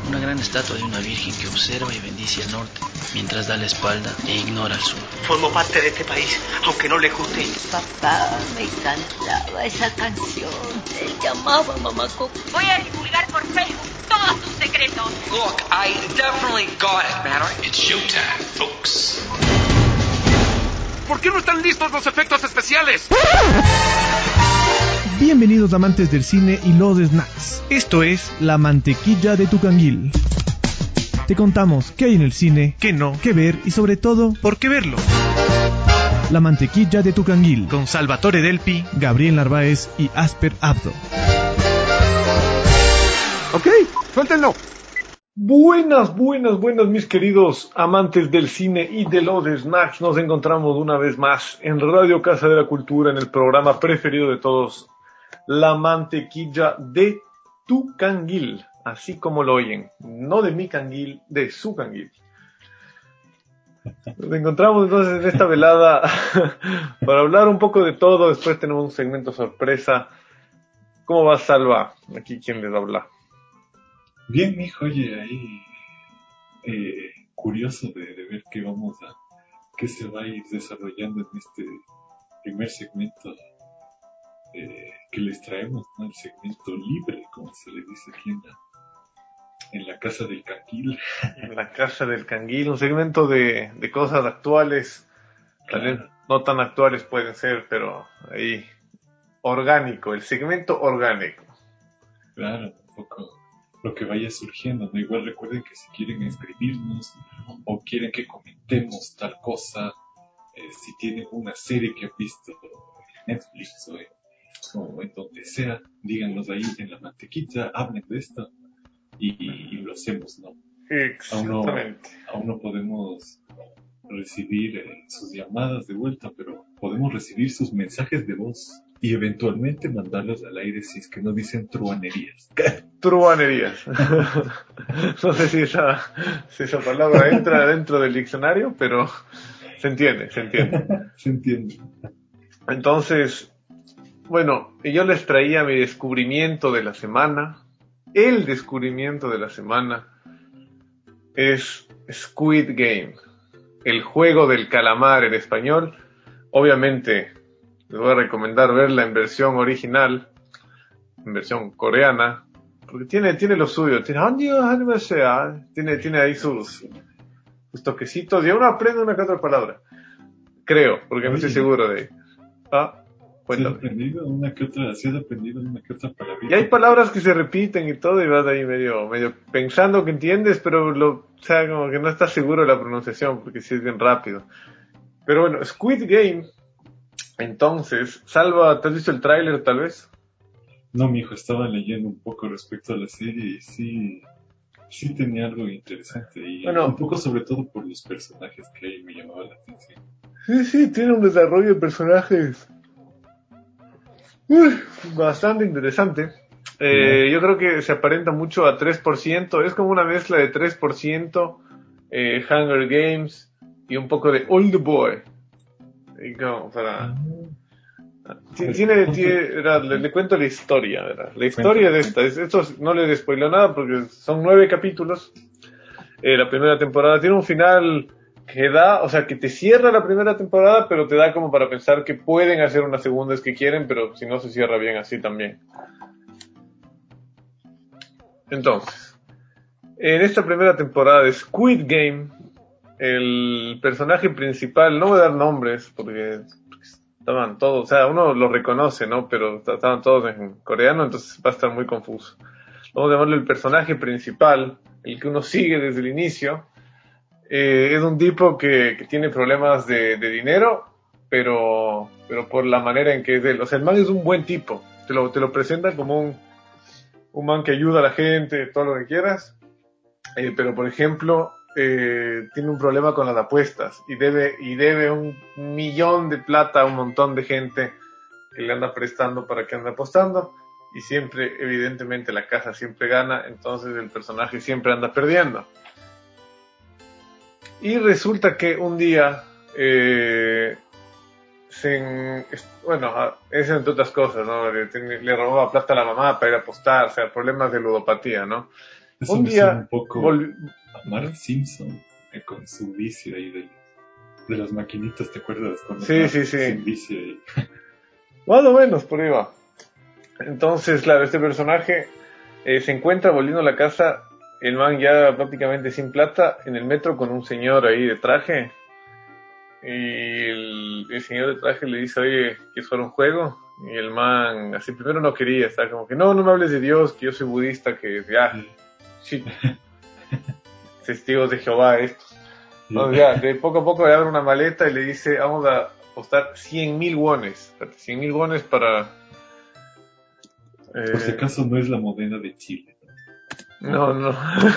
Una gran estatua de una virgen que observa y bendice el norte, mientras da la espalda e ignora el sur. Formo parte de este país, aunque no le guste. Papá me encantaba esa canción. Él llamaba Mamá Coco. Voy a divulgar por Facebook todos tus secretos. Look, I definitely got it, man. It's showtime, folks. ¿Por qué no están listos los efectos especiales? Bienvenidos amantes del cine y los snacks. Esto es La Mantequilla de tu Canguil. Te contamos qué hay en el cine, qué no, qué ver y sobre todo, por qué verlo. La Mantequilla de tu Canguil, con Salvatore Delpi, Gabriel Narváez y Asper Abdo. Ok, suéltenlo. Buenas, mis queridos amantes del cine y de los snacks. Nos encontramos una vez más en Radio Casa de la Cultura, en el programa preferido de todos, La Mantequilla de tu Canguil, así como lo oyen, no de mi canguil, de su canguil. Nos encontramos entonces en esta velada para hablar un poco de todo. Después tenemos un segmento sorpresa. ¿Cómo va, Salva? Aquí, ¿quién les habla? Bien, mijo, oye, ahí curioso de ver qué se va a ir desarrollando en este primer segmento que les traemos, ¿no? El segmento libre, como se le dice aquí en la Casa del Canguil. En la Casa del Canguil, un segmento de cosas actuales, también no tan actuales pueden ser, pero ahí orgánico, el segmento orgánico. Claro, un poco lo que vaya surgiendo, ¿no? Igual recuerden que si quieren escribirnos o quieren que comentemos tal cosa, si tienen una serie que han visto en Netflix o en donde sea, díganos ahí en La Mantequilla, hablen de esto y lo hacemos, ¿no? Exactamente. Aún no podemos recibir sus llamadas de vuelta, pero podemos recibir sus mensajes de voz y eventualmente mandarlos al aire si es que no dicen truanerías. Truanerías. No sé si esa palabra entra dentro del diccionario, pero se entiende. Se entiende. Entonces, bueno, yo les traía mi descubrimiento de la semana. El descubrimiento de la semana es Squid Game, el juego del calamar en español. Obviamente les voy a recomendar verla en versión original, en versión coreana, porque tiene lo suyo, tiene ahí sus toquecitos, y uno aprende una que otra palabra, creo, porque no estoy seguro de... Cuéntame. ¿Sí has aprendido una que otra palabra? Y hay palabras que se repiten y todo, y vas ahí medio pensando que entiendes, pero como que no estás seguro de la pronunciación, porque sí es bien rápido. Pero bueno, Squid Game, entonces, Salva, ¿te has visto el tráiler tal vez? No, mijo, estaba leyendo un poco respecto a la serie y sí tenía algo interesante, y un poco sobre todo por los personajes que ahí me llamaba la atención. Sí, tiene un desarrollo de personajes bastante interesante. Yo creo que se aparenta mucho a 3%, es como una mezcla de 3%, Hunger Games y un poco de Old Boy. Y como para... le cuento la historia, ¿verdad? La historia de esto no les spoileo nada porque son 9 capítulos. La primera temporada tiene un final que te cierra la primera temporada, pero te da como para pensar que pueden hacer una segunda si quieren, pero si no se cierra bien así también. Entonces, en esta primera temporada de Squid Game, el personaje principal, no voy a dar nombres porque estaban todos, o sea, uno lo reconoce, ¿no? Pero estaban todos en coreano, entonces va a estar muy confuso. Vamos a llamarle el personaje principal, el que uno sigue desde el inicio. Es un tipo que tiene problemas de dinero, pero por la manera en que es él. O sea, el man es un buen tipo. Te lo presentan como un man que ayuda a la gente, todo lo que quieras. Pero, por ejemplo, tiene un problema con las apuestas y debe 1 millón de plata a un montón de gente que le anda prestando para que ande apostando. Y siempre, evidentemente, la casa siempre gana, entonces el personaje siempre anda perdiendo. Y resulta que un día, es entre otras cosas, ¿no? Le robaba plata a la mamá para ir a apostar, o sea, problemas de ludopatía, ¿no? Eso Un me día suena un poco a Mark Simpson con su vicio ahí de las maquinitas, ¿te acuerdas? Con Sí. Sin vicio ahí. Más o menos, por ahí va. Entonces, claro, este personaje se encuentra volviendo a la casa, el man ya prácticamente sin plata, en el metro con un señor ahí de traje. Y el señor de traje le dice, oye, ¿quieres jugar un juego? Y el man, así primero no quería, estaba como que, no me hables de Dios, que yo soy budista, que ya, sí, testigos de Jehová estos. Entonces ya, de poco a poco le abre una maleta y le dice, vamos a apostar 100.000 wones. 100.000 wones para... Por si acaso no es la moneda de Chile. No.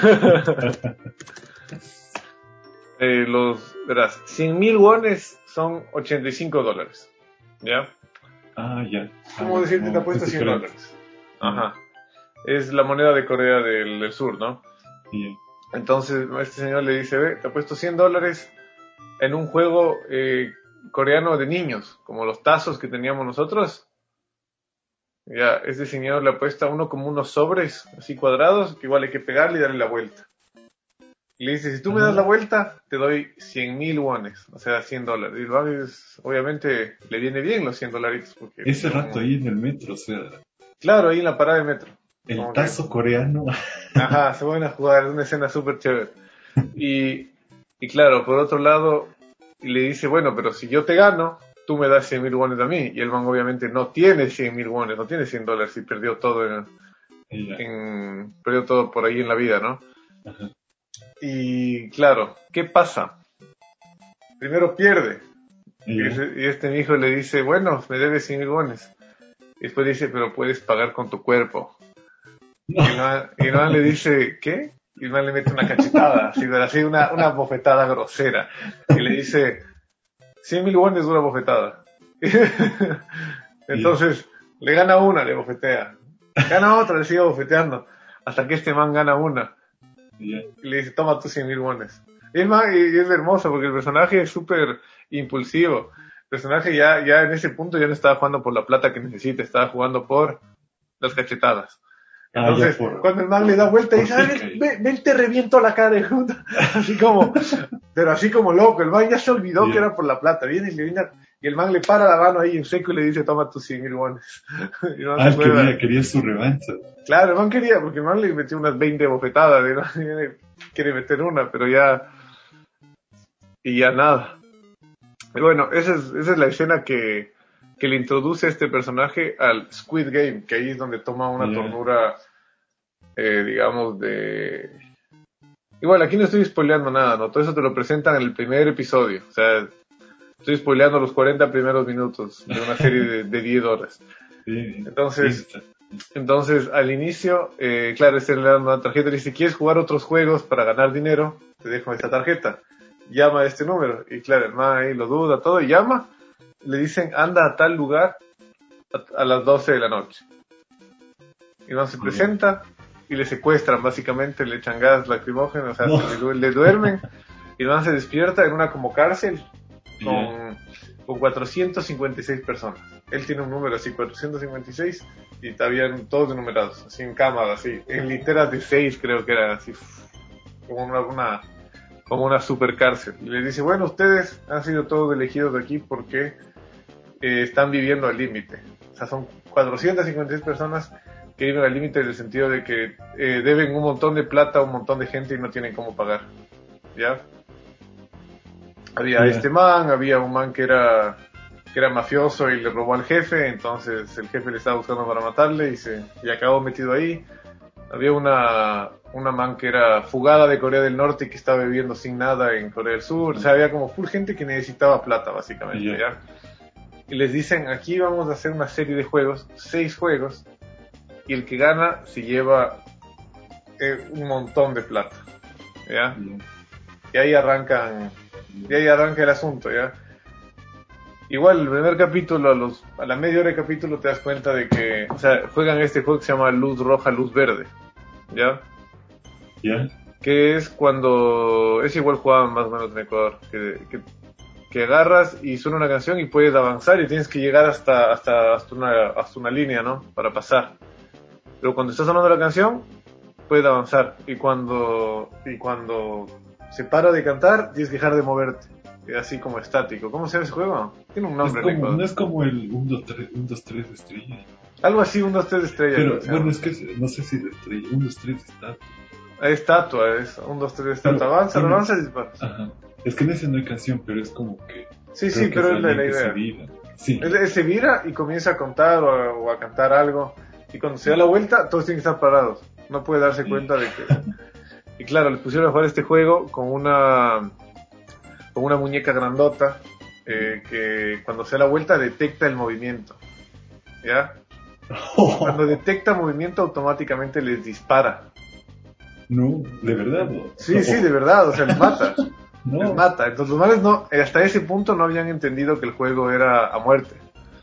Verás, 100.000 wones son $85, ¿ya? Ah, ya. ¿Cómo decirte, te apuesto $100? Ajá. Es la moneda de Corea del Sur, ¿no? Yeah. Entonces, este señor le dice, ve, te apuesto $100 en un juego coreano de niños, como los tazos que teníamos nosotros. Ya, este señor le apuesta uno como unos sobres, así cuadrados, que igual hay que pegarle y darle la vuelta. Y le dice, si tú me das la vuelta, te doy 100.000 wones, o sea, $100. Y el man obviamente le viene bien los $100. Porque ese rato ahí en el metro, o sea... Claro, ahí en la parada de metro. El como tazo coreano. Ajá, se van a jugar, es una escena súper chévere. Y claro, por otro lado, le dice, bueno, pero si yo te gano, tú me das 100.000 wones a mí. Y el man obviamente no tiene 100.000 wones, no tiene $100 y perdió todo perdió todo por ahí en la vida, ¿no? Ajá. Y claro, ¿qué pasa? Primero pierde. Yeah. Y este hijo le dice, bueno, me debes 100.000 wones. Y después dice, pero puedes pagar con tu cuerpo. No. Y el man le dice, ¿qué? Y el man le mete una cachetada, así una bofetada grosera. Y le dice, 100.000 wones una bofetada. Entonces, le gana una, le bofetea. Gana otra, le sigue bofeteando. Hasta que este man gana una. Yeah. Y le dice, toma tus 100.000 wones. Y es hermoso porque el personaje es súper impulsivo. El personaje ya en ese punto ya no estaba jugando por la plata que necesita, estaba jugando por las cachetadas. Entonces, cuando el man le da vuelta y dice, ven, te reviento la cara. Así como loco, el man ya se olvidó que era por la plata. Viene y el man le para la mano ahí en seco y le dice, toma tus 100.000 wones. Quería su revancha. Claro, el man quería, porque el man le metió unas 20 bofetadas, quiere meter una, pero ya nada. Y bueno, esa es la escena que le introduce a este personaje al Squid Game, que ahí es donde toma una tornura, digamos, de... Igual, aquí no estoy spoileando nada, ¿no? Todo eso te lo presentan en el primer episodio. O sea, estoy spoileando los 40 primeros minutos de una serie de 10 horas. Sí, entonces, al inicio, claro, le dan una tarjeta y le dice, ¿quieres jugar otros juegos para ganar dinero? Te dejo esta tarjeta. Llama a este número. Y claro, el man ahí lo duda, todo, y llama. Le dicen, anda a tal lugar a las 12 de la noche. Y no se presenta y le secuestran, básicamente, le echan gas lacrimógeno, o sea, le duermen. Y no se despierta en una como cárcel con 456 personas. Él tiene un número así, 456, y estaban todos enumerados, así en cámara, así, en literas de 6 creo que era, así, como una super cárcel. Y le dice, bueno, ustedes han sido todos elegidos de aquí porque están viviendo al límite. O sea, son 456 personas que viven al límite en el sentido de que deben un montón de plata a un montón de gente y no tienen cómo pagar. ¿Ya? Había había un man que era mafioso y le robó al jefe, entonces el jefe le estaba buscando para matarle y acabó metido ahí. Había una man que era fugada de Corea del Norte y que estaba viviendo sin nada en Corea del Sur. O sea, había como full gente que necesitaba plata, básicamente, ¿ya? Y les dicen, aquí vamos a hacer una serie de juegos, 6 juegos, y el que gana se lleva un montón de plata, ¿ya? Y ahí arranca el asunto, ¿ya? Igual, el primer capítulo, a la media hora de capítulo te das cuenta de que, o sea, juegan este juego que se llama Luz Roja, Luz Verde, ¿ya? ¿Ya? Que es cuando, es igual jugaban más o menos en Ecuador, que agarras y suena una canción y puedes avanzar y tienes que llegar hasta una línea, ¿no? Para pasar. Pero cuando está sonando la canción, puede avanzar. Y cuando se para de cantar, tienes que dejar de moverte. Así como estático. ¿Cómo se llama ese juego? Tiene un nombre. No es como el 1, 2, 3 de estrella. Algo así, 1, 2, 3 de estrella. Pero bueno, es que no sé si de estrella. 1, 2, 3 de estatua. Estatua, es 1, 2, 3 de estatua. Avanza y disparas. Ajá. Es que en ese no hay canción, pero es como que... Sí, pero es la idea. Sí. Él se vira y comienza a contar o a cantar algo. Y cuando se da la vuelta, todos tienen que estar parados. No puede darse cuenta de que... Y claro, les pusieron a jugar este juego con una muñeca grandota que cuando se da la vuelta detecta el movimiento. ¿Ya? Cuando detecta movimiento automáticamente les dispara. No, de verdad. No. Sí, de verdad, o sea, les mata. No. Les mata. Entonces los males no, hasta ese punto no habían entendido que el juego era a muerte.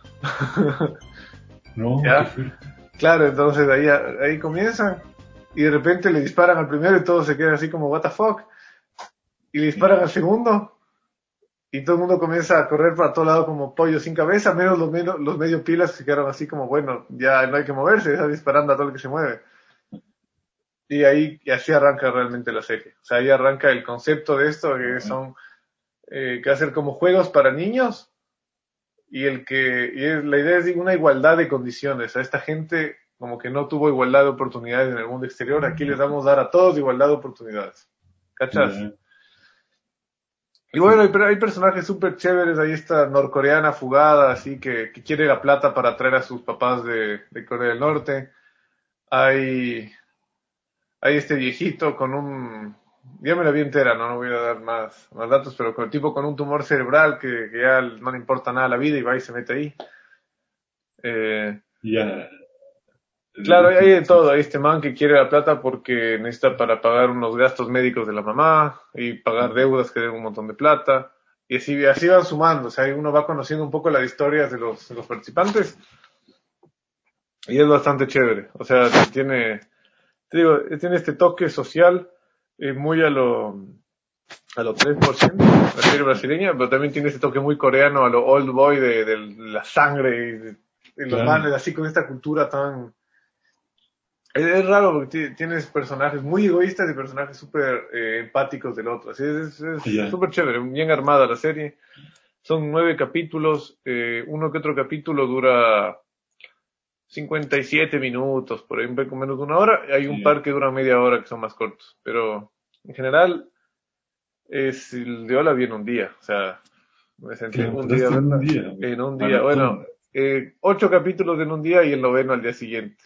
No, ¿ya? Claro, entonces ahí comienzan y de repente le disparan al primero y todos se quedan así como what the fuck, y le disparan al segundo y todo el mundo comienza a correr para todo lado como pollo sin cabeza, menos los medio pilas que se quedaron así como bueno, ya no hay que moverse, está disparando a todo el que se mueve. Y así arranca realmente la serie. O sea, ahí arranca el concepto de esto, que son que va a ser como juegos para niños, y la idea es una igualdad de condiciones. A esta gente como que no tuvo igualdad de oportunidades en el mundo exterior, aquí les vamos a dar a todos igualdad de oportunidades. ¿Cachas? Yeah. Y bueno, hay personajes súper chéveres. Ahí está norcoreana fugada, así que quiere la plata para traer a sus papás de Corea del Norte. Hay este viejito con ya me la vi entera, no voy a dar más datos, pero con el tipo con un tumor cerebral que ya no le importa nada la vida y va y se mete ahí. Ya. Claro, hay de todo. Hay este man que quiere la plata porque necesita para pagar unos gastos médicos de la mamá y pagar deudas que deben un montón de plata. Y así van sumando. O sea, uno va conociendo un poco las historias de los participantes. Y es bastante chévere. O sea, tiene este toque social muy a lo 3%, la serie brasileña, pero también tiene este toque muy coreano a lo old boy de la sangre y los manes así con esta cultura tan... Es raro porque tienes personajes muy egoístas y personajes súper empáticos del otro. Así es súper chévere, bien armada la serie. Son 9 capítulos, uno que otro capítulo dura 57 minutos, por ahí un poco menos de una hora. Hay un par que duran media hora que son más cortos, pero en general yo la vi en un día, o sea, me senté en un día, ¿verdad? En un día, bueno, 8 capítulos en un día y el 9º al día siguiente.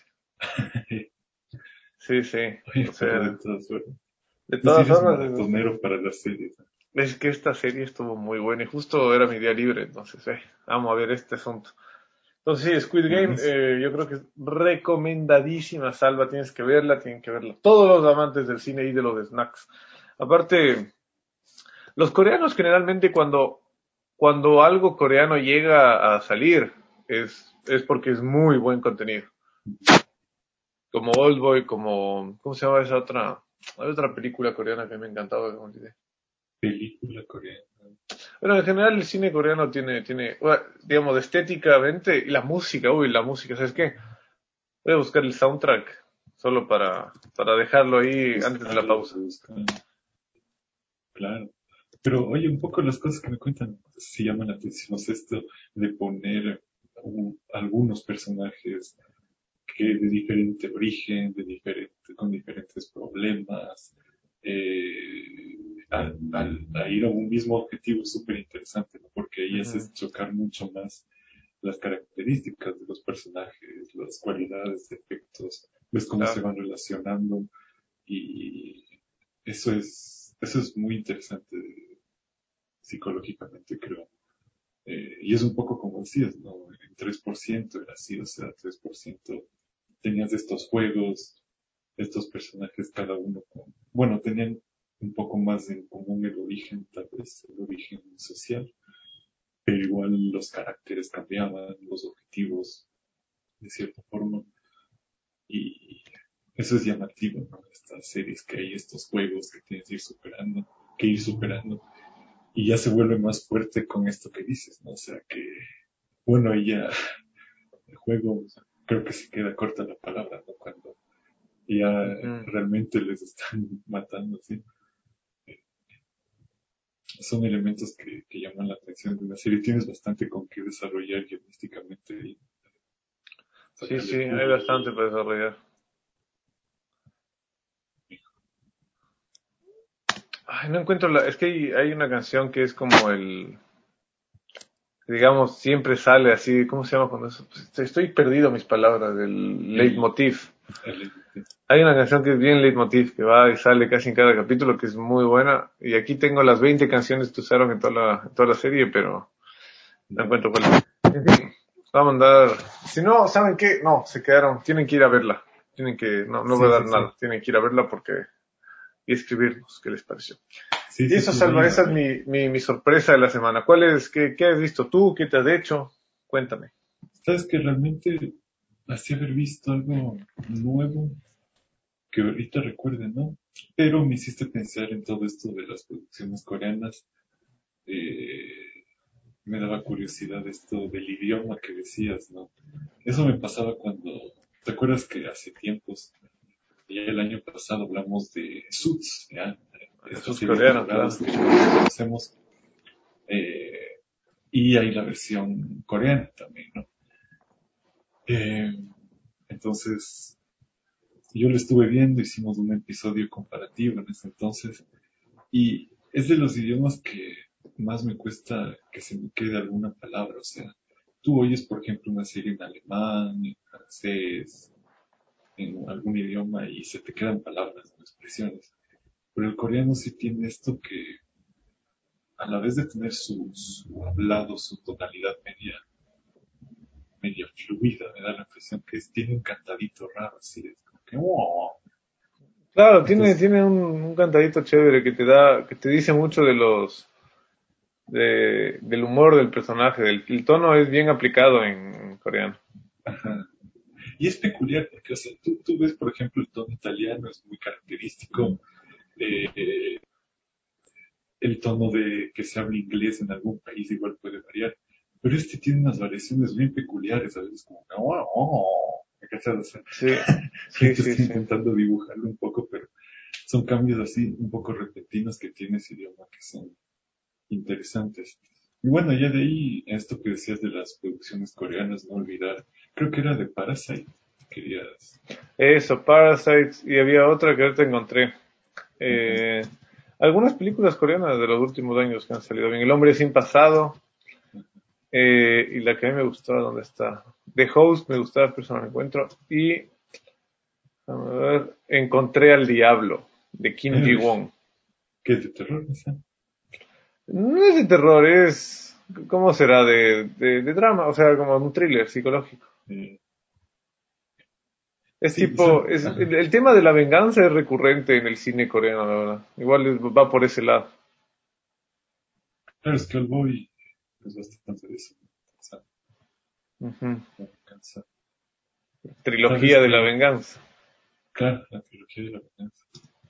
Sí, o sea, de todas formas, para la serie. Es que esta serie estuvo muy buena y justo era mi día libre, entonces, vamos a ver este asunto. Entonces sí, Squid Game, yo creo que es recomendadísima, Salva, tienen que verla. Todos los amantes del cine y de los snacks. Aparte, los coreanos generalmente cuando algo coreano llega a salir, es porque es muy buen contenido. Como Oldboy, ¿cómo se llama esa otra? Hay otra película coreana que me encantaba, ¿cómo se dice? Película coreana. Bueno, en general el cine coreano tiene, digamos, estéticamente, y la música, ¿sabes qué? Voy a buscar el soundtrack, solo para dejarlo ahí antes de la pausa. Claro. Pero oye, un poco las cosas que me cuentan si llaman la atención, es esto de poner algunos personajes que de diferente origen, con diferentes problemas, a ir a un mismo objetivo es súper interesante, ¿no? Porque ahí haces chocar mucho más las características de los personajes, las cualidades, defectos, ves cómo se van relacionando y eso es muy interesante psicológicamente, creo. Y es un poco como decías, ¿no? En 3% era así, o sea, 3% tenías estos juegos, estos personajes, cada uno tenían un poco más en común el origen, tal vez, el origen social, pero igual los caracteres cambiaban, los objetivos, de cierta forma, y eso es llamativo, ¿no? Estas series que hay, estos juegos que tienes que ir superando, y ya se vuelve más fuerte con esto que dices, ¿no? O sea que, bueno, ya el juego, creo que se queda corta la palabra, ¿no? Y ya realmente les están matando, ¿sí? Son elementos que llaman la atención de una serie. Tienes bastante con qué desarrollar guionísticamente y Sí, sacarle sí, hay jugo. bastante para desarrollar. Ay, no encuentro es que hay una canción que es como digamos, siempre sale así, ¿cómo se llama cuando eso? Pues, estoy perdido mis palabras, del leitmotiv. Hay una canción que es bien leitmotiv, que va y sale casi en cada capítulo, que es muy buena, y aquí tengo las 20 canciones que usaron en toda la serie, pero no encuentro cuál. En fin, vamos a andar. Si no, ¿saben qué? No, se quedaron, tienen que ir a verla. No voy a dar nada, tienen que ir a verla y escribirnos qué les pareció. Y eso, Salva, esa es mi sorpresa de la semana. ¿Qué has visto tú? ¿Qué te has hecho? Cuéntame. Sabes que realmente así haber visto algo nuevo que ahorita recuerde, ¿no? Pero me hiciste pensar en todo esto de las producciones coreanas. Me daba curiosidad esto del idioma que decías, ¿no? Eso me pasaba cuando, ¿te acuerdas que hace tiempos, ya el año pasado hablamos de Suits, ¿ya? Esta serie de abogados que conocemos, y hay la versión coreana también, ¿no? Entonces, yo lo estuve viendo, hicimos un episodio comparativo en ese entonces, y es de los idiomas que más me cuesta que se me quede alguna palabra. O sea, tú oyes, por ejemplo, una serie en alemán, en francés, en algún idioma y se te quedan palabras, ¿no? Expresiones. Pero el coreano sí tiene esto que, a la vez de tener su hablado, su tonalidad media fluida, me da la impresión que tiene un cantadito raro, así, es como que, wow. Claro, entonces, tiene un cantadito chévere que te dice mucho del humor del personaje, el tono es bien aplicado en coreano. Ajá. Y es peculiar porque, o sea, tú ves, por ejemplo, el tono italiano es muy característico. El tono de que se habla inglés en algún país igual puede variar. Pero este tiene unas variaciones bien peculiares, a veces como que, ¿me cachas? O sea, sí, estoy intentando dibujarlo un poco, pero son cambios así un poco repentinos que tiene ese idioma que son interesantes. Y bueno, ya de ahí, esto que decías de las producciones coreanas, no olvidar, creo que era de Parasite, querías. Eso, Parasite, y había otra que ahorita encontré. Algunas películas coreanas de los últimos años que han salido bien. El hombre sin pasado, y la que a mí me gustaba, ¿dónde está? The Host me gustaba, pero no la encuentro. Y, a ver, encontré al diablo, de Kim Ji-won. ¿Qué es de terror esa? No es de terror, ¿cómo será? De drama, o sea, como un thriller psicológico. Es sí, tipo, el tema de la venganza es recurrente en el cine coreano, la verdad. Igual va por ese lado. Claro, es que Boy es bastante de eso. Trilogía de la venganza. Claro, la trilogía de la venganza.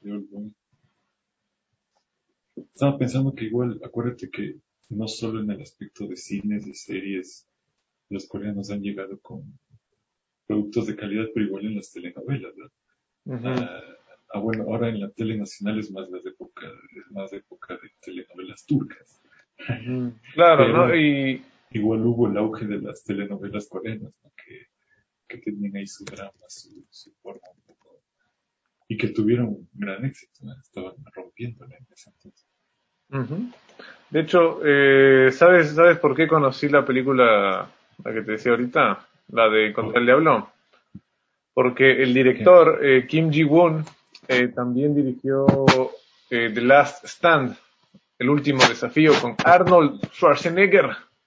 Estaba pensando que igual, acuérdate que no solo en el aspecto de cines, de series, los coreanos han llegado con productos de calidad, pero igual en las telenovelas, ¿no? Bueno, ahora en la tele nacional es más época de telenovelas turcas. Claro, pero ¿no? Igual hubo el auge de las telenovelas coreanas, ¿no? Que tenían ahí su drama, su forma un poco, y que tuvieron un gran éxito, ¿no? Estaban rompiéndola en ese entonces. De hecho, ¿sabes por qué conocí la película, la que te decía ahorita? La de Contra el Diablo. Porque el director, Kim Ji-woon, también dirigió The Last Stand, el último desafío, con Arnold Schwarzenegger.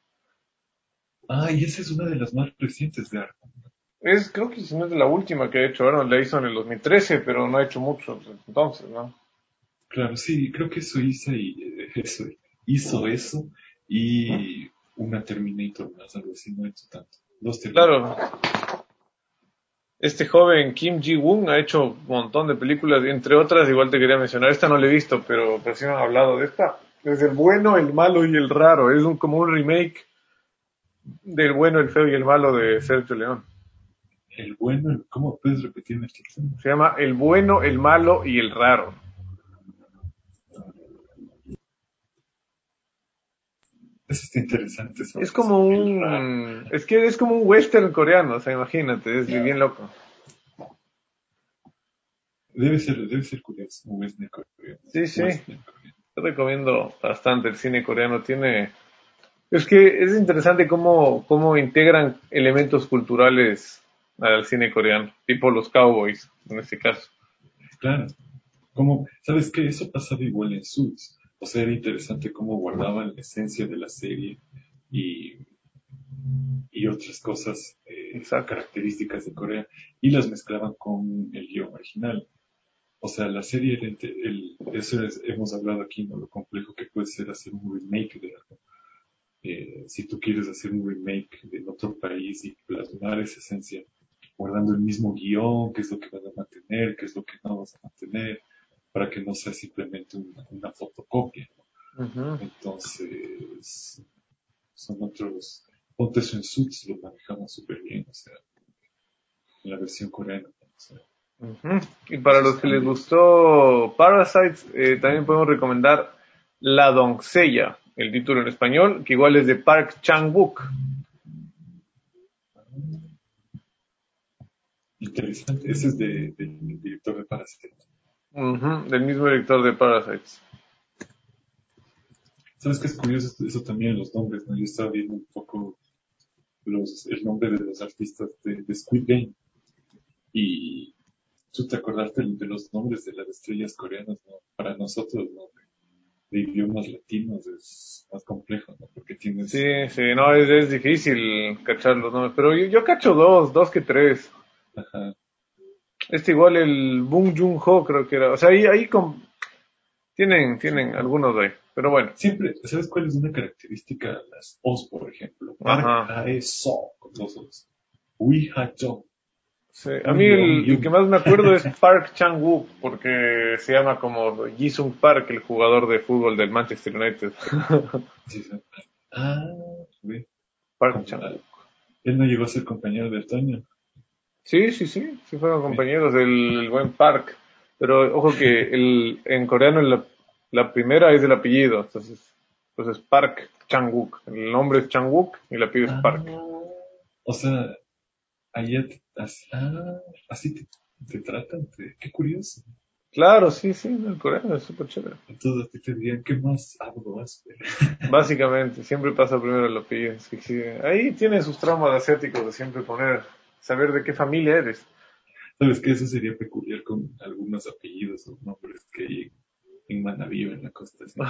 Y esa es una de las más recientes de Arnold. Creo que no es de la última que ha hecho Arnold, la hizo en el 2013, pero no ha hecho mucho entonces, ¿no? Claro, sí, creo que hizo eso y una Terminator más, algo así, no ha hecho tanto. Claro. Este joven Kim Ji-woon ha hecho un montón de películas, entre otras, igual te quería mencionar, esta no la he visto, pero sí me han hablado de esta. Es el bueno, el malo y el raro, es como un remake del bueno, el feo y el malo de Sergio León. El bueno, ¿cómo puedes repetir el título? Se llama El bueno, el malo y el raro. Eso está interesante. Es como es como un western coreano, o sea, imagínate, es bien loco. Debe ser curioso, un western coreano. Sí. Yo recomiendo bastante el cine coreano. Es que es interesante cómo integran elementos culturales al cine coreano, tipo los cowboys, en este caso. Claro. ¿Sabes qué? Eso pasaba igual en Suits. O sea, era interesante cómo guardaban la esencia de la serie y otras cosas, características de Corea, y las mezclaban con el guión original. O sea, la serie, hemos hablado aquí, ¿no? Lo complejo que puede ser hacer un remake de algo. Si tú quieres hacer un remake de otro país y plasmar esa esencia, guardando el mismo guión, qué es lo que vas a mantener, qué es lo que no vas a mantener, para que no sea simplemente una fotocopia, ¿no? Uh-huh. Entonces, son otros. Ponte eso en Suits, lo manejamos súper bien, o sea, en la versión coreana. O sea, uh-huh. Y para los que les gustó Parasites, también podemos recomendar La Doncella, el título en español, que igual es de Park Chan-wook. Interesante, ese es del director de Parasites. Uh-huh. Del mismo director de Parasites. ¿Sabes qué es curioso? Eso también, los nombres, ¿no? Yo estaba viendo un poco el nombre de los artistas de Squid Game. Y tú te acordaste de los nombres de las estrellas coreanas, ¿no? Para nosotros, ¿no? De idiomas latinos es más complejo, ¿no? Porque tienes... Sí, no, es difícil cachar los nombres, pero yo cacho dos que tres. Ajá. Igual el Bong Joon-ho creo que era, o sea, tienen algunos ahí, pero bueno. Siempre, ¿sabes cuál es una característica? Las O's, por ejemplo. Park Hae-so, con dos O's. Wi Ha-jong. Sí, a mí el que más me acuerdo es Park Chan-wook, porque se llama como Ji-sung Park, el jugador de fútbol del Manchester United. Sí. Ve. Park Chan-wook. Él no llegó a ser compañero de Toño. Sí fueron compañeros del buen Park, pero ojo que en coreano la primera es el apellido, entonces Park Chan-wook, el nombre es Chan-wook y el apellido es Park. O sea, allá así te tratan, qué curioso. Claro, sí, el coreano es súper chévere. Entonces a ti te dirían, ¿qué más algo vas a ver? Básicamente, siempre pasa primero el apellido. Sí. Ahí tiene sus traumas asiáticos de siempre saber de qué familia eres. ¿Sabes qué? Eso sería peculiar con algunos apellidos o nombres que hay en Manabí o en la costa. ¿Sí?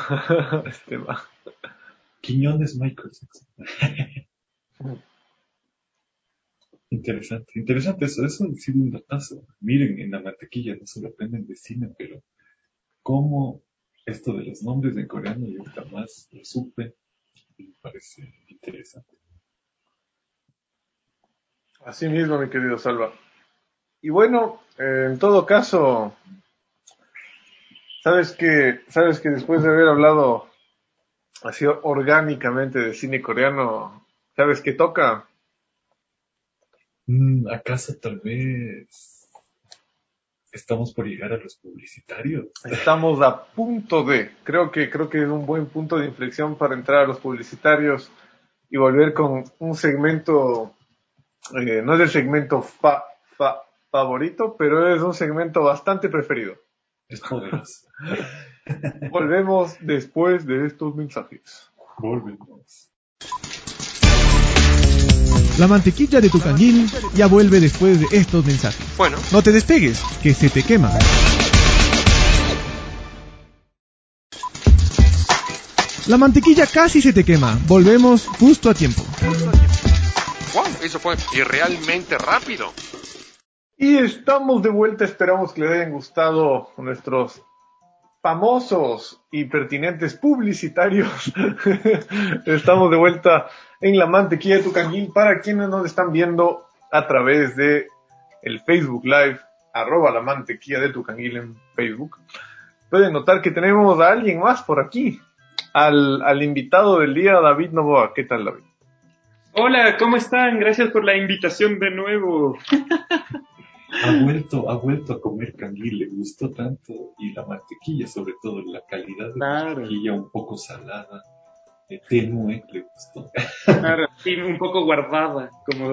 Quiñones Michael Jackson. Interesante eso ha sido un datazo. Miren, en la mantequilla no solo aprenden de cine, pero cómo esto de los nombres en coreano yo jamás lo supe y me parece interesante. Así mismo, mi querido Salva. Y bueno, en todo caso, sabes que después de haber hablado así orgánicamente de cine coreano, ¿sabes qué toca? ¿Acaso tal vez estamos por llegar a los publicitarios? Estamos a punto de. Creo que es un buen punto de inflexión para entrar a los publicitarios y volver con un segmento, no es el segmento favorito, pero es un segmento bastante preferido. Es poderoso. Volvemos después de estos mensajes. Volvemos. La mantequilla de tu canguil ya vuelve después de estos mensajes. Bueno. No te despegues, que se te quema. La mantequilla casi se te quema. Volvemos justo a tiempo. Wow, eso fue realmente rápido. Y estamos de vuelta. Esperamos que les hayan gustado nuestros famosos y pertinentes publicitarios. Estamos de vuelta en la mantequilla de tu canguil para quienes nos están viendo a través de el Facebook Live, @la mantequilla de tu canguil en Facebook. Pueden notar que tenemos a alguien más por aquí, al invitado del día, David Novoa. ¿Qué tal, David? Hola, ¿cómo están? Gracias por la invitación de nuevo. Ha vuelto a comer canguil, le gustó tanto, y la mantequilla, sobre todo, la calidad de la mantequilla un poco salada, tenue, le gustó. Claro, sí, un poco guardada,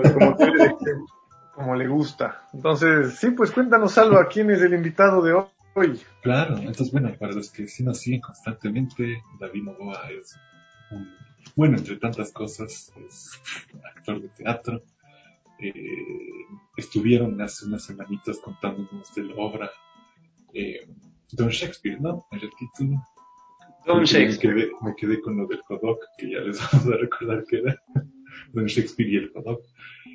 como le gusta. Entonces, sí, pues cuéntanos, Salva, ¿quién es el invitado de hoy? Claro, entonces, bueno, para los que sí nos siguen constantemente, David Novoa es bueno, entre tantas cosas, es actor de teatro. Estuvieron hace unas semanitas contándonos de la obra Don Shakespeare, ¿no? Era el título. Don Shakespeare. Me quedé con lo del Kodok, que ya les vamos a recordar que era Don Shakespeare y el Kodok.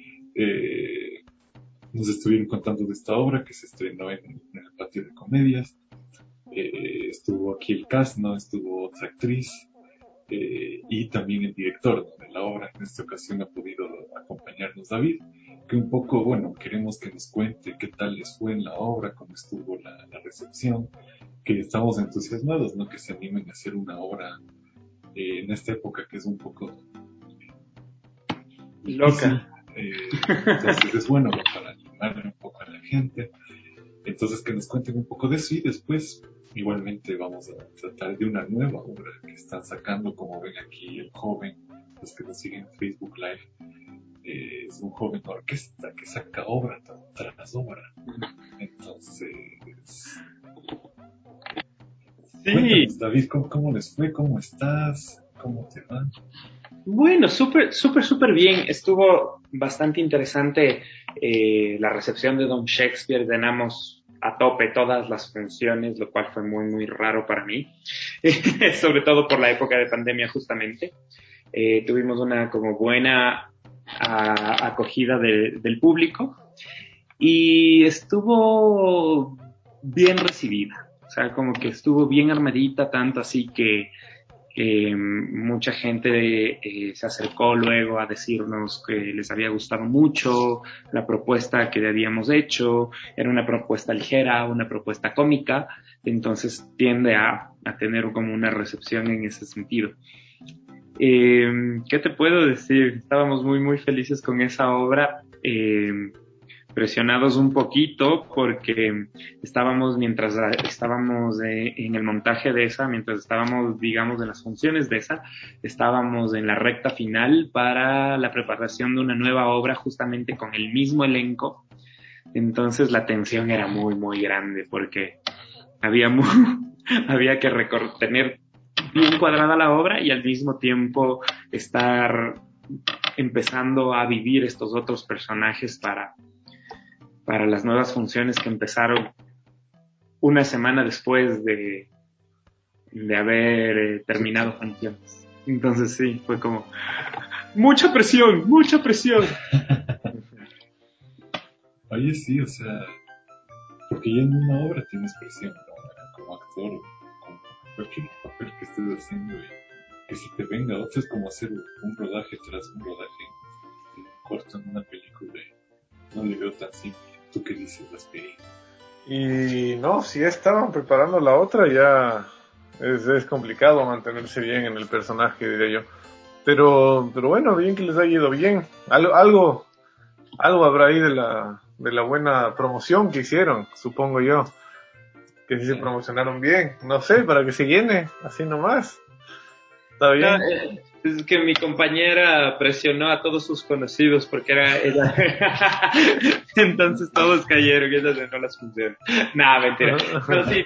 Nos estuvieron contando de esta obra que se estrenó en el patio de comedias. Estuvo aquí el cast, ¿no? Estuvo otra actriz. Y también el director, ¿no?, de la obra. En esta ocasión ha podido acompañarnos David, que un poco, bueno, queremos que nos cuente qué tal les fue en la obra, cómo estuvo la recepción, que estamos entusiasmados, ¿no?, que se animen a hacer una obra en esta época que es un poco loca. Entonces es bueno para animarle un poco a la gente. Entonces que nos cuenten un poco de eso y después igualmente vamos a tratar de una nueva obra que están sacando, como ven aquí el joven, los que nos siguen en Facebook Live, es un joven orquesta que saca obra tras obra. Entonces, sí. Cuéntanos, David, ¿cómo les fue? ¿Cómo estás? ¿Cómo te va? Bueno, súper bien. Estuvo bastante interesante la recepción de Don Shakespeare. Tenemos a tope todas las funciones, lo cual fue muy raro para mí, sobre todo por la época de pandemia justamente. Tuvimos una como buena acogida del público y estuvo bien recibida. O sea, como que estuvo bien armadita, tanto así que mucha gente se acercó luego a decirnos que les había gustado mucho la propuesta que habíamos hecho. Era una propuesta ligera, una propuesta cómica, entonces tiende a tener como una recepción en ese sentido. ¿Qué te puedo decir? Estábamos muy felices con esa obra, presionados un poquito porque mientras estábamos en el montaje de esa, mientras estábamos, digamos, en las funciones de esa, estábamos en la recta final para la preparación de una nueva obra justamente con el mismo elenco. Entonces la tensión era muy grande porque había que tener bien cuadrada la obra y al mismo tiempo estar empezando a vivir estos otros personajes para las nuevas funciones que empezaron una semana después de haber terminado funciones. Entonces sí, fue como mucha presión. Oye, sí, o sea, porque ya en una obra tienes presión, ¿no? Como actor, como cualquier papel que estés haciendo, y que si te venga otra es como hacer un rodaje tras un rodaje, un corto en una película, no le veo tan simple. ¿Tú qué dices, Aspirín? Y no, si ya estaban preparando la otra, ya es complicado mantenerse bien en el personaje, diría yo. Pero bueno, bien que les haya ido bien. Algo habrá ahí de la buena promoción que hicieron, supongo yo. Que sí se promocionaron bien. No sé, para que se llene, así nomás. ¿Está bien? No, es que mi compañera presionó a todos sus conocidos porque era entonces todos cayeron y ella llenó las funciones. Nada, mentira. Pero sí,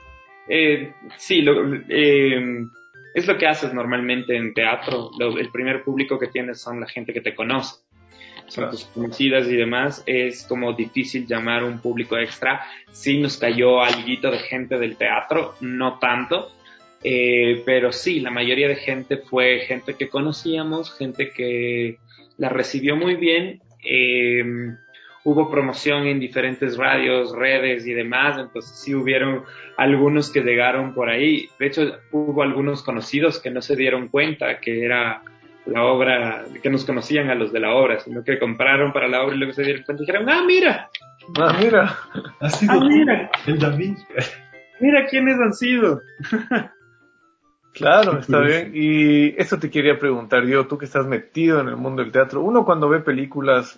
es lo que haces normalmente en teatro. El primer público que tienes son la gente que te conoce, son tus conocidas y demás. Es como difícil llamar un público extra. Sí nos cayó alguito de gente del teatro, no tanto. Pero sí, la mayoría de gente fue gente que conocíamos, gente que la recibió muy bien. Hubo promoción en diferentes radios, redes y demás, entonces sí hubieron algunos que llegaron por ahí. De hecho, hubo algunos conocidos que no se dieron cuenta que era la obra, que nos conocían a los de la obra, sino que compraron para la obra y luego se dieron cuenta y dijeron, mira, ha sido mira, el David. Mira quiénes han sido. Claro, está bien. Y eso te quería preguntar yo, tú que estás metido en el mundo del teatro. Uno cuando ve películas,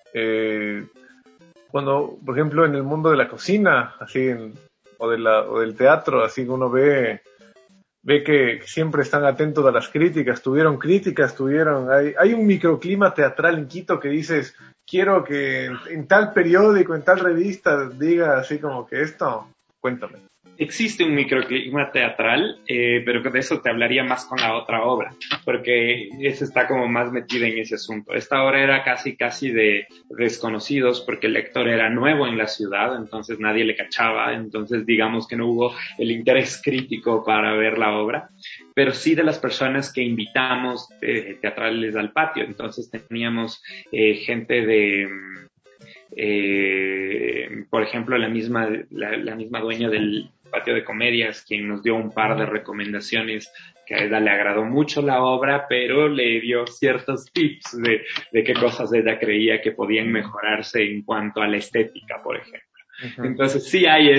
cuando, por ejemplo, en el mundo de la cocina, o del teatro, así uno ve que siempre están atentos a las críticas. Hay un microclima teatral en Quito que dices, quiero que en tal periódico, en tal revista diga así como que esto, cuéntame. Existe un microclima teatral, pero de eso te hablaría más con la otra obra, porque esa está como más metida en ese asunto. Esta obra era casi de desconocidos, porque el lector era nuevo en la ciudad, entonces nadie le cachaba, entonces digamos que no hubo el interés crítico para ver la obra, pero sí de las personas que invitamos teatrales al patio. Entonces teníamos gente por ejemplo, la misma dueña del patio de comedias, quien nos dio un par de recomendaciones, que a ella le agradó mucho la obra, pero le dio ciertos tips de qué cosas ella creía que podían mejorarse en cuanto a la estética, por ejemplo. Uh-huh. Entonces sí hay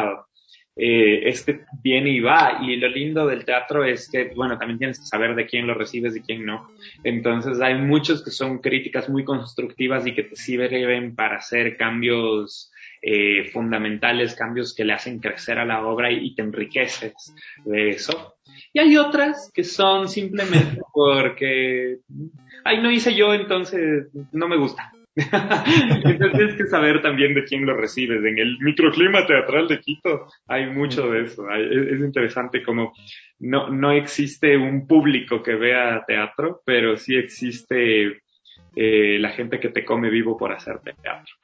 este viene y va, y lo lindo del teatro es que, bueno, también tienes que saber de quién lo recibes y quién no. Entonces hay muchos que son críticas muy constructivas y que te sirven para hacer cambios fundamentales, cambios que le hacen crecer a la obra y te enriqueces de eso. Y hay otras que son simplemente porque, no hice yo, entonces no me gusta. Entonces tienes que saber también de quién lo recibes. En el microclima teatral de Quito hay mucho de eso. Es interesante como no existe un público que vea teatro, pero sí existe la gente que te come vivo por hacer teatro.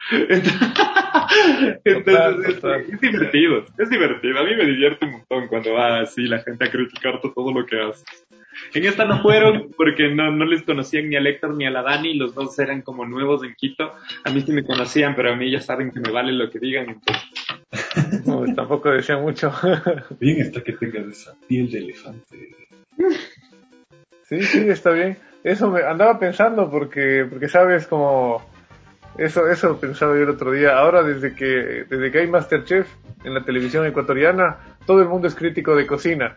Entonces es divertido. A mí me divierte un montón cuando va así la gente a criticarte todo lo que haces. En esta no fueron porque no les conocían ni a Héctor ni a la Dani, los dos eran como nuevos en Quito. A mí sí me conocían, pero a mí ya saben que me vale lo que digan. Entonces. No, tampoco decía mucho. Bien está que tengas esa piel de elefante. Sí, está bien. Eso me andaba pensando porque sabes como eso pensaba yo el otro día. Ahora desde que hay MasterChef en la televisión ecuatoriana, todo el mundo es crítico de cocina.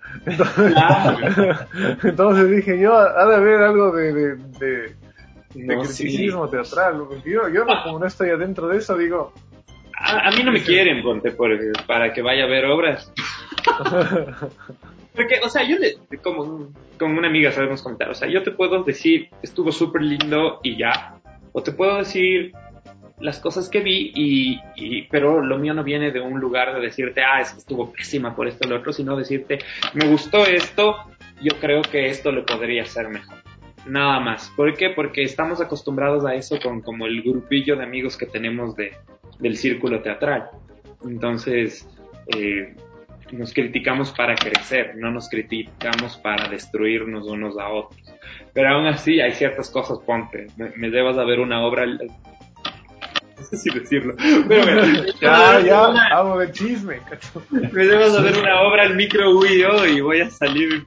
Entonces dije yo, ha de haber algo de criticismo teatral. Yo como no estoy adentro de eso, digo. A mí no me quieren, ponte, para que vaya a ver obras. Porque, o sea, como una amiga sabemos comentar, o sea, yo te puedo decir, estuvo súper lindo y ya. O te puedo decir las cosas que vi pero lo mío no viene de un lugar de decirte, es que estuvo pésima por esto o lo otro, sino decirte, me gustó esto, yo creo que esto lo podría hacer mejor. Nada más. ¿Por qué? Porque estamos acostumbrados a eso con como el grupillo de amigos que tenemos del círculo teatral. Entonces, nos criticamos para crecer, no nos criticamos para destruirnos unos a otros. Pero aún así hay ciertas cosas, ponte, me debas de ver una obra, no sé si decirlo, pero bueno, ya, vamos de chisme. Me debas de ver una obra al micro UIO y voy a salir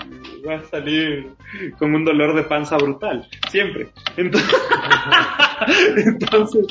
con un dolor de panza brutal, siempre. Entonces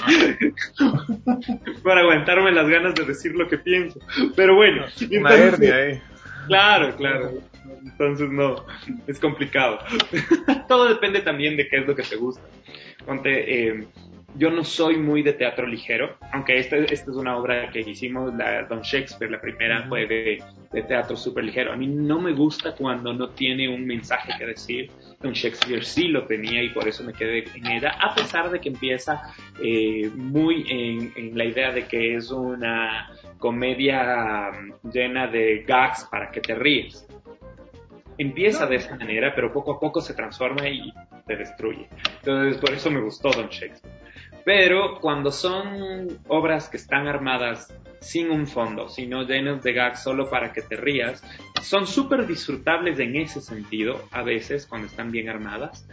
para aguantarme las ganas de decir lo que pienso. Pero bueno, una hernia ahí. Claro. Entonces no, es complicado. Todo depende también de qué es lo que te gusta. Ponte, yo no soy muy de teatro ligero, aunque esta es una obra que hicimos, la Don Shakespeare, la primera fue de teatro súper ligero. A mí no me gusta cuando no tiene un mensaje que decir. Don Shakespeare sí lo tenía y por eso me quedé en ella, a pesar de que empieza muy en la idea de que es una comedia llena de gags para que te ríes. Empieza de esa manera, pero poco a poco se transforma y te destruye. Entonces, por eso me gustó Don Shakespeare. Pero cuando son obras que están armadas sin un fondo, sino llenas de gags solo para que te rías, son súper disfrutables en ese sentido, a veces, cuando están bien armadas.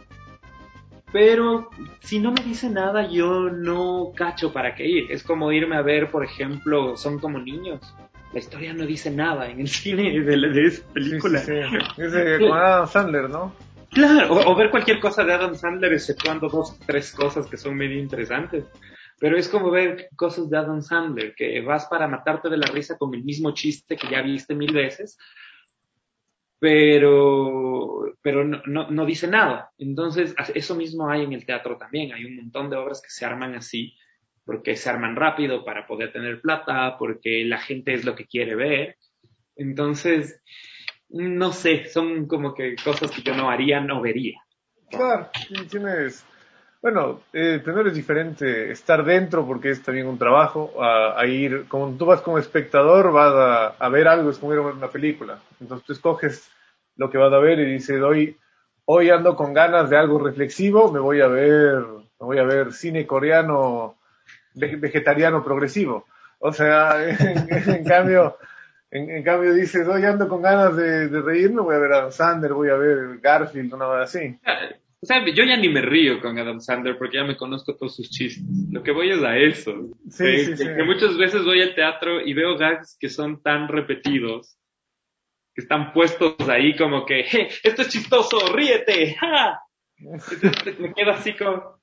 Pero si no me dice nada, yo no cacho para qué ir. Es como irme a ver, por ejemplo, Son como niños. La historia no dice nada en el cine de esa película. Sí. Es con Adam Sandler, ¿no? Claro, o ver cualquier cosa de Adam Sandler exceptuando 2 o 3 cosas que son medio interesantes. Pero es como ver cosas de Adam Sandler, que vas para matarte de la risa con el mismo chiste que ya viste 1000 veces. pero no dice nada. Entonces, eso mismo hay en el teatro también. Hay un montón de obras que se arman así, porque se arman rápido para poder tener plata, porque la gente es lo que quiere ver. Entonces, no sé, son como que cosas que yo no haría, no vería. Claro, tienes... Bueno, tener es diferente estar dentro porque es también un trabajo, a ir, como tú vas como espectador, vas a ver algo, es como ir a ver una película. Entonces tú escoges lo que vas a ver y dices, hoy ando con ganas de algo reflexivo, me voy a ver cine coreano vegetariano progresivo. O sea, en cambio, en cambio dices, hoy ando con ganas de reírme, voy a ver a Adam Sandler, voy a ver Garfield, una vez así. O sea, yo ya ni me río con Adam Sandler porque ya me conozco todos sus chistes. Lo que voy es a eso. Sí. Que muchas veces voy al teatro y veo gags que son tan repetidos, que están puestos ahí como que, esto es chistoso, ríete, ¡ja! Entonces me quedo así como,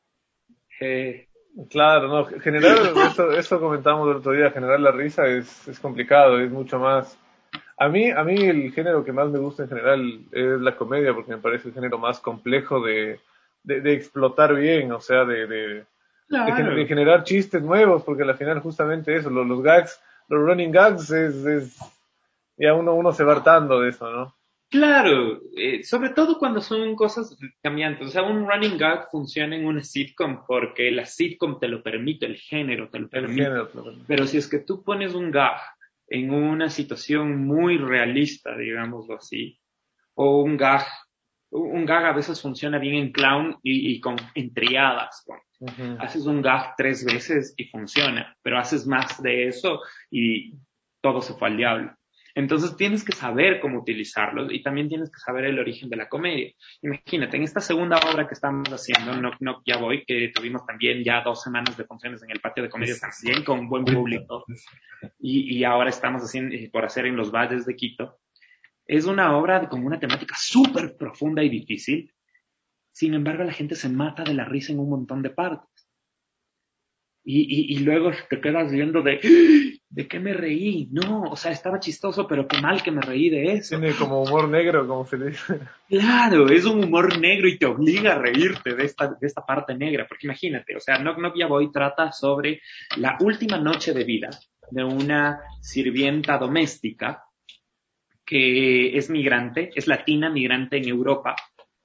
Claro, no, generar, eso comentábamos el otro día, generar la risa es complicado, es mucho más. A mí el género que más me gusta en general es la comedia, porque me parece el género más complejo de explotar bien, o sea, de generar chistes nuevos, porque al final justamente eso, los gags, los running gags ya uno se va hartando de eso, ¿no? Claro, sobre todo cuando son cosas cambiantes. O sea, un running gag funciona en una sitcom porque la sitcom te lo permite, el género te lo permite. Pero si es que tú pones un gag en una situación muy realista, digámoslo así, o un gag a veces funciona bien en clown y en triadas. Uh-huh. Haces un gag 3 veces y funciona, pero haces más de eso y todo se fue al diablo. Entonces tienes que saber cómo utilizarlos y también tienes que saber el origen de la comedia. Imagínate, en esta segunda obra que estamos haciendo, Knock Knock Ya Voy, que tuvimos también ya 2 semanas de funciones en el patio de comedia también con buen público, y ahora estamos por hacer en los valles de Quito. Es una obra con una temática súper profunda y difícil. Sin embargo, la gente se mata de la risa en un montón de partes. Y luego te quedas viendo ¿de qué me reí? No, o sea, estaba chistoso, pero qué mal que me reí de eso. Tiene como humor negro, como se dice. Claro, es un humor negro y te obliga a reírte de esta parte negra. Porque imagínate, o sea, Knock Knock Ya Voy trata sobre la última noche de vida de una sirvienta doméstica que es migrante, es latina, migrante en Europa,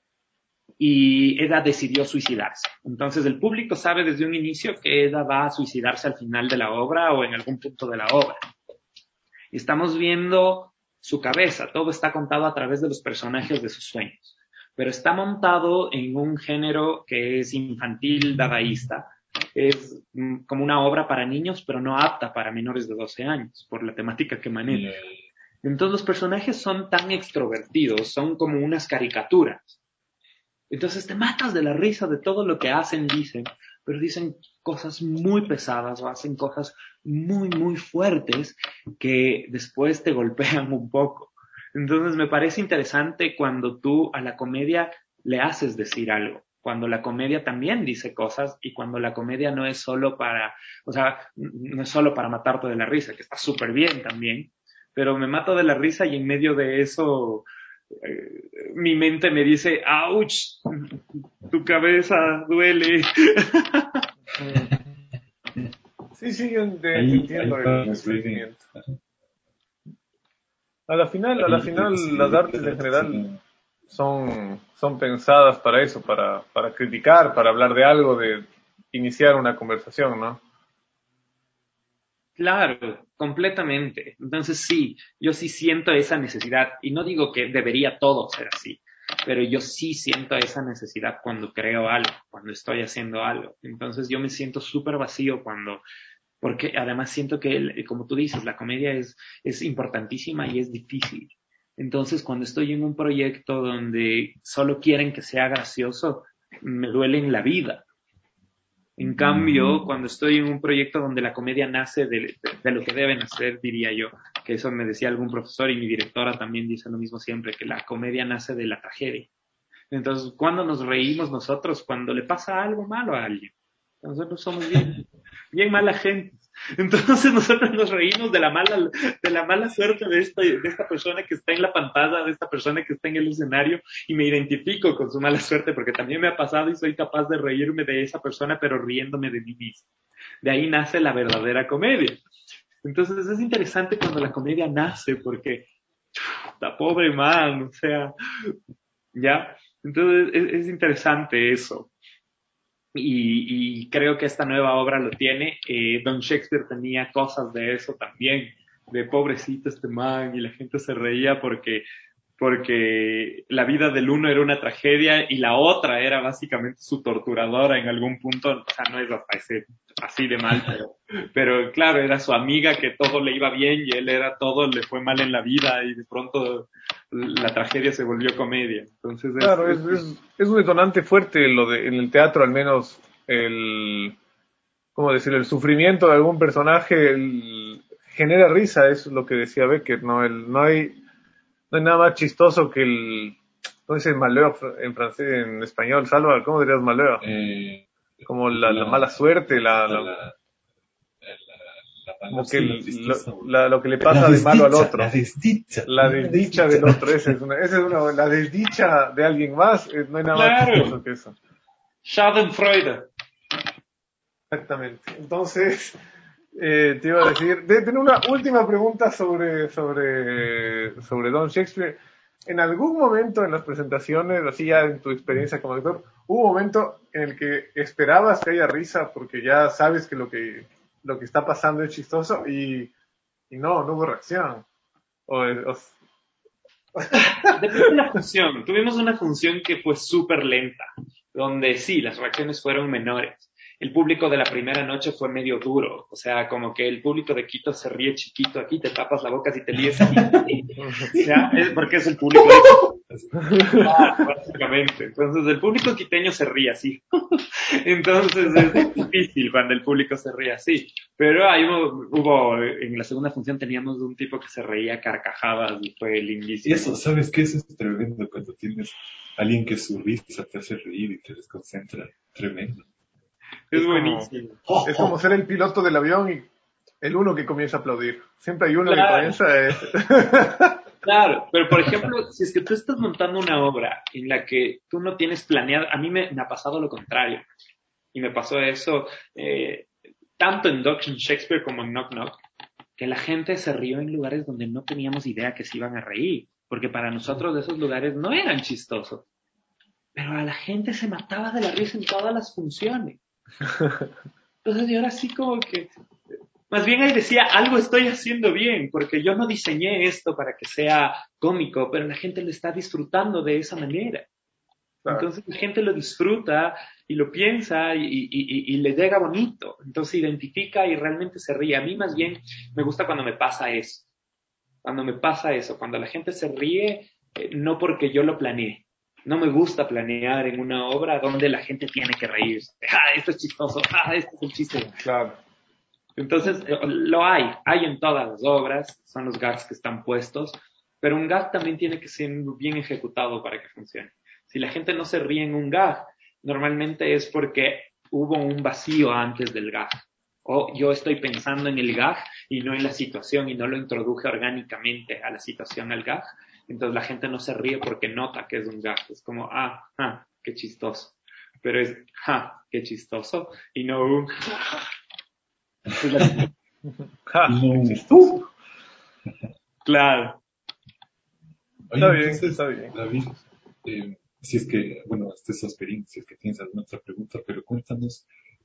y Eda decidió suicidarse. Entonces el público sabe desde un inicio que Eda va a suicidarse al final de la obra o en algún punto de la obra. Y estamos viendo su cabeza, todo está contado a través de los personajes de sus sueños, pero está montado en un género que es infantil dadaísta. Es como una obra para niños, pero no apta para menores de 12 años, por la temática que maneja. Entonces los personajes son tan extrovertidos, son como unas caricaturas. Entonces te matas de la risa de todo lo que hacen, dicen, pero dicen cosas muy pesadas o hacen cosas muy, muy fuertes que después te golpean un poco. Entonces me parece interesante cuando tú a la comedia le haces decir algo, cuando la comedia también dice cosas y cuando la comedia no es solo para, o sea, no es solo para matarte de la risa, que está súper bien también, pero me mato de la risa y en medio de eso mi mente me dice, ¡ouch! Tu cabeza duele. Sí, yo entiendo el sentimiento. A la final las artes en general son pensadas para eso, para criticar, para hablar de algo, de iniciar una conversación, ¿no? Claro, completamente. Entonces sí, yo sí siento esa necesidad, y no digo que debería todo ser así, pero yo sí siento esa necesidad cuando creo algo, cuando estoy haciendo algo. Entonces yo me siento súper vacío porque además siento que, como tú dices, la comedia es importantísima y es difícil. Entonces cuando estoy en un proyecto donde solo quieren que sea gracioso, me duele en la vida. En cambio, cuando estoy en un proyecto donde la comedia nace de lo que deben hacer, diría yo, que eso me decía algún profesor y mi directora también dice lo mismo siempre, que la comedia nace de la tragedia. Entonces, ¿cuándo nos reímos nosotros? Cuando le pasa algo malo a alguien. Nosotros somos bien. bien mala gente. Entonces nosotros nos reímos de la mala suerte de esta persona que está en la pantalla, de esta persona que está en el escenario, y me identifico con su mala suerte porque también me ha pasado y soy capaz de reírme de esa persona, pero riéndome de mí mismo. De ahí nace la verdadera comedia. Entonces es interesante cuando la comedia nace porque la pobre man, o sea, ya. Entonces es interesante eso. Y creo que esta nueva obra lo tiene. Don Shakespeare tenía cosas de eso también, de pobrecito este man, y la gente se reía porque la vida del uno era una tragedia y la otra era básicamente su torturadora en algún punto. O sea, no es así de mal, pero claro, era su amiga que todo le iba bien y él le fue mal en la vida y de pronto la tragedia se volvió comedia. Entonces claro, es un detonante fuerte en el teatro, al menos ¿cómo decirlo? El sufrimiento de algún personaje genera risa, es lo que decía Becker, ¿no? No hay nada más chistoso que ¿cómo dice malheur en francés, en español? Salva, ¿cómo dirías malheur? Como la mala suerte, como que lo que le pasa de malo al otro. La desdicha del otro, esa es la desdicha de alguien más, no hay nada más chistoso que eso. Schadenfreude. Exactamente. Entonces, te iba a decir, tengo una última pregunta sobre Don Shakespeare. En algún momento en las presentaciones, así ya en tu experiencia como actor, hubo un momento en el que esperabas que haya risa porque ya sabes que lo que está pasando es chistoso y no hubo reacción. Depende de la función. Tuvimos una función que fue súper lenta, donde sí, las reacciones fueron menores. El público de la primera noche fue medio duro, o sea, como que el público de Quito se ríe chiquito, aquí te tapas la boca si te líes aquí. Porque es el público de Quito. Básicamente. Entonces, el público quiteño se ríe así. Entonces, es difícil cuando el público se ríe así. Pero ahí en la segunda función teníamos un tipo que se reía a carcajadas y fue lindísimo. Y eso, ¿sabes qué? Eso es tremendo cuando tienes a alguien que su risa te hace reír y te desconcentra. Tremendo. Es buenísimo. Es como ser el piloto del avión y el uno que comienza a aplaudir. Siempre hay uno que comienza. Claro, pero por ejemplo, si es que tú estás montando una obra en la que tú no tienes planeado, a mí me ha pasado lo contrario. Y me pasó eso tanto en Dr. Shakespeare como en Knock Knock, que la gente se rió en lugares donde no teníamos idea que se iban a reír, porque para nosotros esos lugares no eran chistosos. Pero a la gente se mataba de la risa en todas las funciones. Entonces yo era así como que, más bien ahí decía, algo estoy haciendo bien, porque yo no diseñé esto para que sea cómico, pero la gente lo está disfrutando de esa manera. Claro. Entonces la gente lo disfruta y lo piensa y le llega bonito. Entonces identifica y realmente se ríe. A mí más bien me gusta cuando me pasa eso. Cuando la gente se ríe, no porque yo lo planeé. No me gusta planear en una obra donde la gente tiene que reírse. Esto es chistoso. Esto es un chiste. Claro. Entonces, lo hay en todas las obras, son los gags que están puestos, pero un gag también tiene que ser bien ejecutado para que funcione. Si la gente no se ríe en un gag, normalmente es porque hubo un vacío antes del gag. O yo estoy pensando en el gag y no en la situación y no lo introduje orgánicamente a la situación, al gag. Entonces la gente no se ríe porque nota que es un gag. Es como, qué chistoso. Pero es, qué chistoso. Y no un, Claro. Oye, está bien. David, si es que, bueno, esta es Osperín, si es que tienes alguna otra pregunta, pero cuéntanos,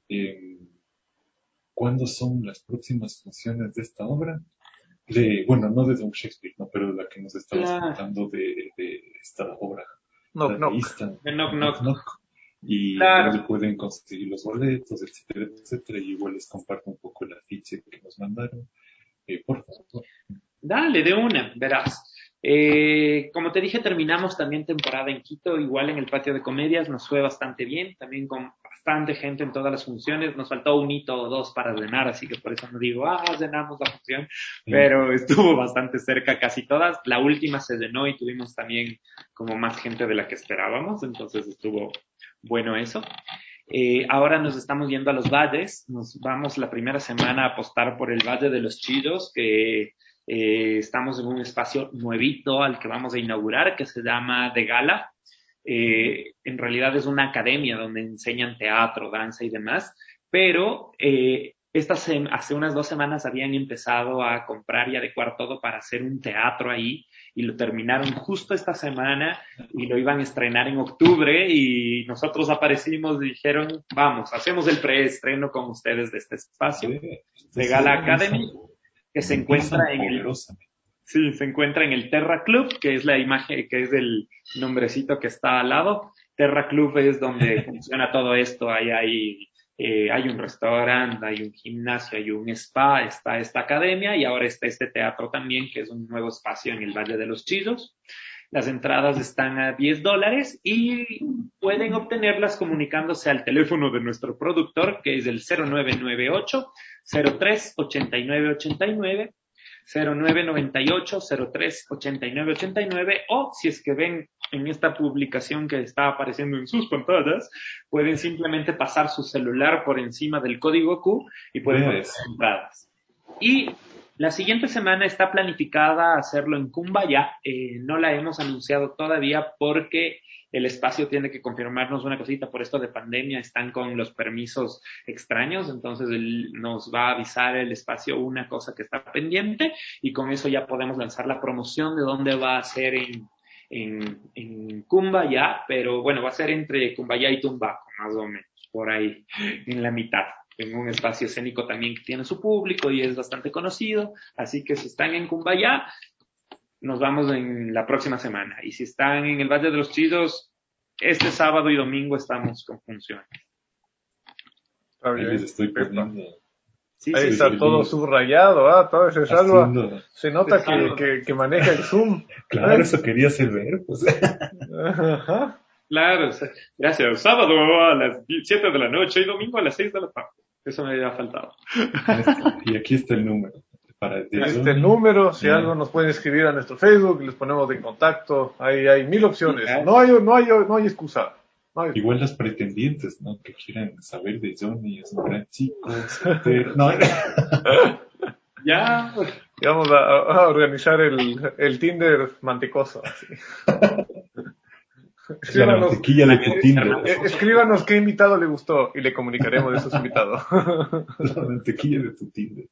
¿cuándo son las próximas funciones de esta obra? Bueno, no de Don Shakespeare, no, pero la que nos estabas contando de esta obra. Knock Knock. Y donde pueden conseguir los boletos, etcétera, etcétera. Y igual les comparto un poco la ficha que nos mandaron. Por favor. Dale, de una, verás. Como te dije, terminamos también temporada en Quito, igual en el patio de comedias, nos fue bastante bien, también con bastante gente en todas las funciones, nos faltó un hito o dos para cenar, así que por eso no digo, cenamos la función, pero estuvo bastante cerca casi todas. La última se llenó y tuvimos también como más gente de la que esperábamos, entonces estuvo bueno eso. Ahora nos estamos yendo a los valles. Nos vamos la primera semana a apostar por el Valle de los Chillos, que estamos en un espacio nuevito al que vamos a inaugurar, que se llama The Gala. En realidad es una academia donde enseñan teatro, danza y demás, pero hace unas 2 semanas habían empezado a comprar y adecuar todo para hacer un teatro ahí, y lo terminaron justo esta semana y lo iban a estrenar en octubre, y nosotros aparecimos y dijeron, vamos, hacemos el preestreno con ustedes de este espacio de Gala Academy, que se encuentra se encuentra en el Terra Club, que es la imagen, que es el nombrecito que está al lado. Terra Club es donde funciona todo esto. Ahí hay un restaurante, hay un gimnasio, hay un spa, está esta academia y ahora está este teatro también, que es un nuevo espacio en el Valle de los Chillos. Las entradas están a $10 y pueden obtenerlas comunicándose al teléfono de nuestro productor, que es el 0998-03-8989, 0998-03-8989, o si es que ven en esta publicación que está apareciendo en sus pantallas, pueden simplemente pasar su celular por encima del código Q y pueden poner entradas. Y la siguiente semana está planificada hacerlo en Cumbaya. No la hemos anunciado todavía porque el espacio tiene que confirmarnos una cosita. Por esto de pandemia están con los permisos extraños, entonces nos va a avisar el espacio una cosa que está pendiente y con eso ya podemos lanzar la promoción de dónde va a ser en Cumbaya, pero bueno, va a ser entre Cumbaya y Tumbaco, más o menos, por ahí, en la mitad. En un espacio escénico también que tiene su público y es bastante conocido, así que si están en Cumbaya, nos vamos en la próxima semana, y si están en el Valle de los Chillos, este sábado y domingo estamos con funciones. Ahí les estoy poniendo. Ahí está todo subrayado, todo ese salva. Se nota que maneja el Zoom. Claro, eso quería hacer ver, pues. Ajá. Claro, gracias. Sábado a las 7 de la noche y domingo a las 6 de la tarde. Eso me había faltado. Y aquí está el número. El número, si algo nos pueden escribir a nuestro Facebook, les ponemos en contacto. Hay 1000 opciones. No hay excusa. Igual las pretendientes, ¿no? Que quieran saber de Johnny, es un gran chico, Ya. Y vamos a organizar el Tinder mantecoso. Así. La mantequilla de tu Tinder. Escríbanos qué invitado le gustó y le comunicaremos de esos invitados. La mantequilla de tu Tinder.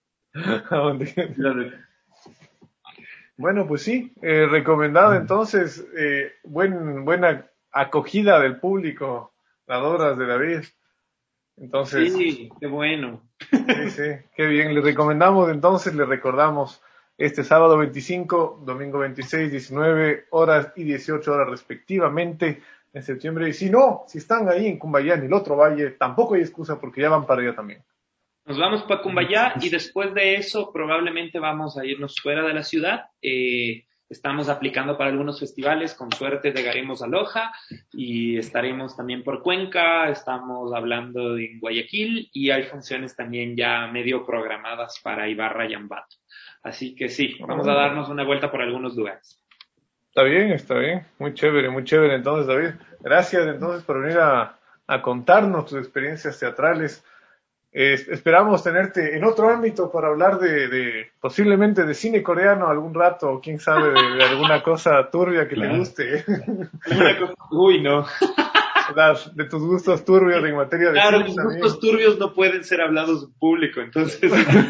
Bueno, pues sí, recomendado entonces, buena acogida del público, las obras de David. Entonces, sí, qué bueno. Sí, qué bien. Le recordamos este sábado 25, domingo 26, 19 horas y 18 horas respectivamente en septiembre. Y si están ahí en Cumbaya, en el otro valle, tampoco hay excusa porque ya van para allá también. Nos vamos para Cumbaya y después de eso probablemente vamos a irnos fuera de la ciudad. Estamos aplicando para algunos festivales, con suerte llegaremos a Loja y estaremos también por Cuenca, estamos hablando en Guayaquil y hay funciones también ya medio programadas para Ibarra y Ambato. Así que sí, vamos a darnos una vuelta por algunos lugares. Está bien. Muy chévere entonces, David. Gracias entonces por venir a contarnos tus experiencias teatrales. Esperamos tenerte en otro ámbito para hablar de posiblemente de cine coreano algún rato, o quién sabe de alguna cosa turbia que te guste. Uy, no. De tus gustos turbios en materia de cine. Claro, mis gustos turbios no pueden ser hablados en público, entonces.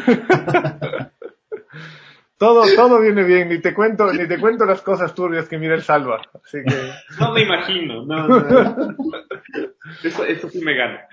Todo viene bien, ni te cuento las cosas turbias que mira el Salva, así que... No me imagino, no. Eso sí me gana.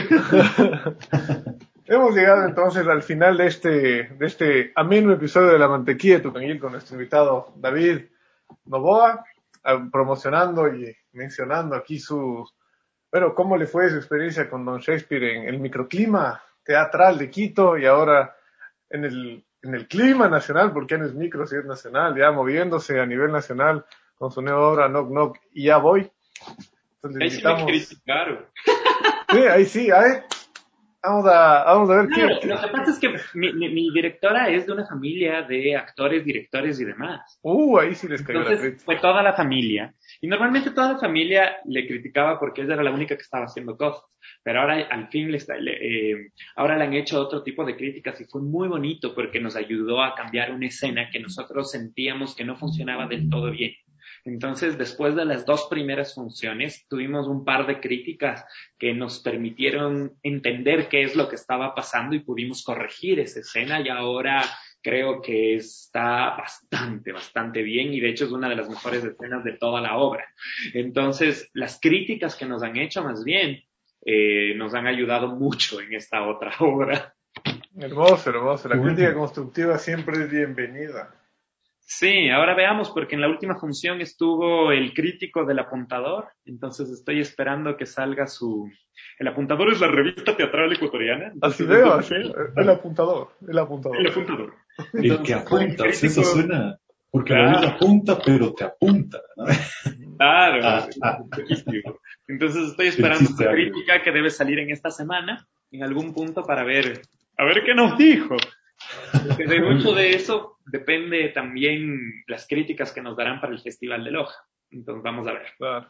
Hemos llegado entonces al final de este ameno episodio de La Mantequilla de Tucanguil con nuestro invitado David Novoa, promocionando y mencionando aquí cómo le fue su experiencia con Don Shakespeare en el microclima teatral de Quito y ahora en el clima nacional, porque ya no es micro, si es nacional, ya moviéndose a nivel nacional con su nueva obra Knock Knock y Ya Voy. Entonces, ahí sí me criticaron. Sí, ahí sí, Vamos a ver Claro, qué. lo que pasa es que mi directora es de una familia de actores, directores y demás. Ahí sí les cayó la Entonces crítica. fue toda la familia. Y normalmente toda la familia le criticaba porque ella era la única que estaba haciendo cosas. Pero ahora al fin ahora le han hecho otro tipo de críticas y fue muy bonito porque nos ayudó a cambiar una escena que nosotros sentíamos que no funcionaba del todo bien. Entonces, después de las 2 primeras funciones, tuvimos un par de críticas que nos permitieron entender qué es lo que estaba pasando y pudimos corregir esa escena y ahora creo que está bastante bien y de hecho es una de las mejores escenas de toda la obra. Entonces, las críticas que nos han hecho más bien nos han ayudado mucho en esta otra obra. Hermoso. La crítica constructiva siempre es bienvenida. Sí, ahora veamos, porque en la última función estuvo el crítico del Apuntador, entonces estoy esperando que salga El Apuntador es la revista teatral ecuatoriana. Así veo, así. El apuntador. El Apuntador. El que apunta, crítico... eso suena... Porque claro. la vida apunta, pero te apunta, ¿no? Claro. Entonces estoy esperando su crítica que debe salir en esta semana, en algún punto, para ver qué nos dijo. Porque de mucho de eso depende también las críticas que nos darán para el Festival de Loja. Entonces vamos a ver. Claro.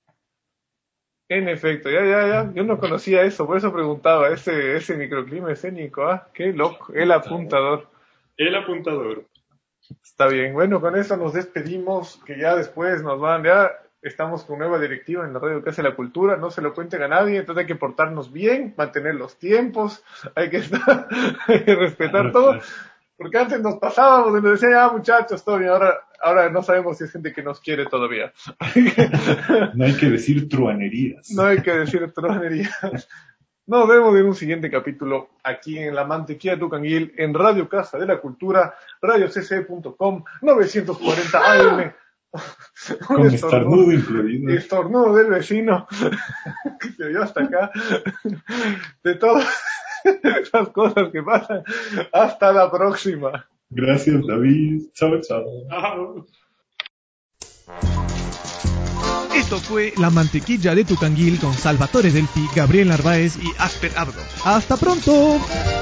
En efecto, ya. Yo no conocía eso, por eso preguntaba, ese microclima escénico, qué loco, el apuntador. El Apuntador. Está bien, bueno, con eso nos despedimos, que ya después ya estamos con nueva directiva en la radio que hace la cultura, no se lo cuenten a nadie, entonces hay que portarnos bien, mantener los tiempos, hay que respetar todo, porque antes nos pasábamos y nos decían, muchachos, todo bien, ahora no sabemos si es gente que nos quiere todavía. No hay que decir truanerías. Nos vemos en un siguiente capítulo aquí en La Mantequilla de Tucanguil, en Radio Casa de la Cultura, radiocc.com, 940 AM. Con estornudo incluido. Estornudo del vecino, que se oyó hasta acá. De todas esas cosas que pasan. Hasta la próxima. Gracias, David. Chao. Esto fue La Mantequilla de Tucanguil con Salvatore Delpi, Gabriel Narváez y Asper Abdo. ¡Hasta pronto!